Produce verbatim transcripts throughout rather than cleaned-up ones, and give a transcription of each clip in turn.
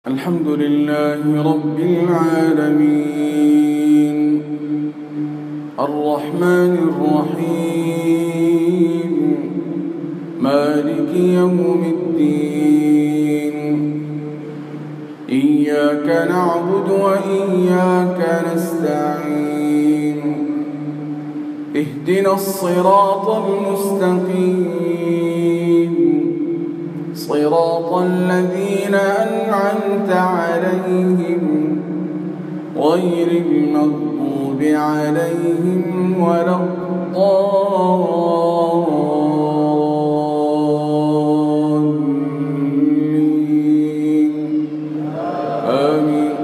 الحمد لله رب العالمين الرحمن الرحيم مالك يوم الدين إياك نعبد وإياك نستعين اهدنا الصراط المستقيم صراط الذين أنعمت عليهم غير المغضوب عليهم ولا الضالين آمين.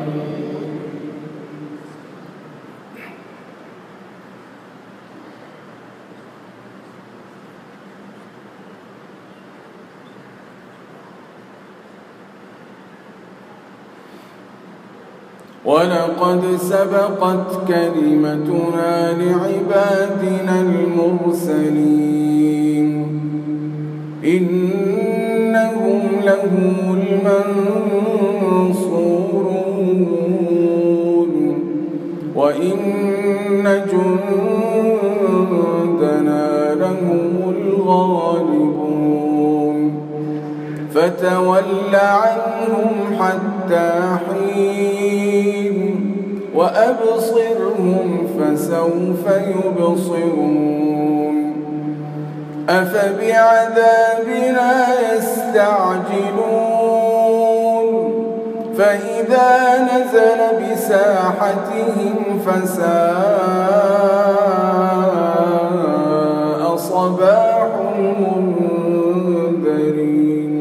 ولقد سبقت كلمتنا لعبادنا المرسلين إنهم لهم المنصورون وإن جندنا لهم الغالبون فتول عنهم حتى حين وأبصرهم فسوف يبصرون أفبعذابنا يستعجلون فإذا نزل بساحتهم فساء صباح المنذرين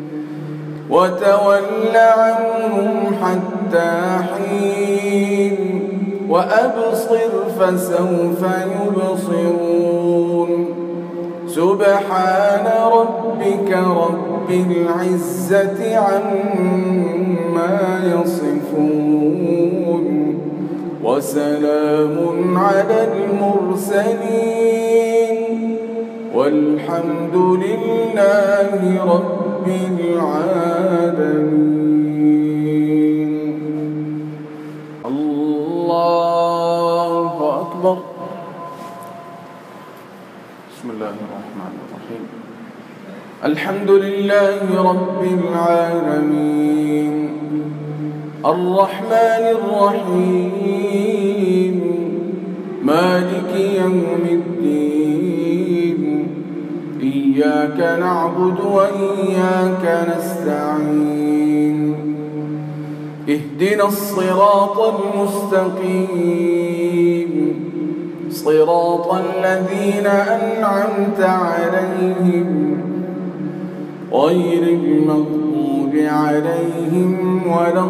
وتول عنهم حتى حين وأبصر فسوف يبصرون سبحان ربك رب العزة عما يصفون وسلام على المرسلين والحمد لله رب العالمين. الله أكبر. بسم الله الرحمن الرحيم الحمد لله رب العالمين الرحمن الرحيم مالك يوم الدين إياك نعبد وإياك نستعين اهدنا الصراط المستقيم صراط الذين أنعمت عليهم غير المغضوب عليهم ولا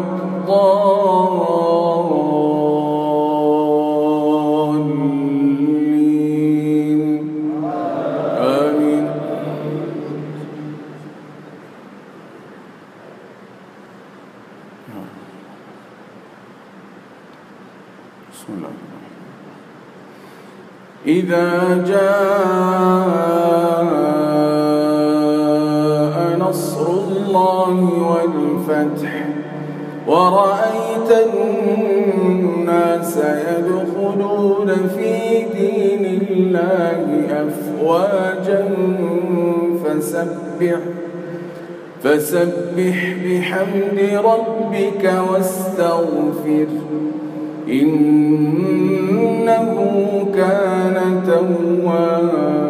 الضالين آمين. بسم الله إذا جاء نصر الله والفتح ورأيت الناس يدخلون في دين الله أفواجا فسبح فسبح بحمد ربك واستغفر إنه كان توابا.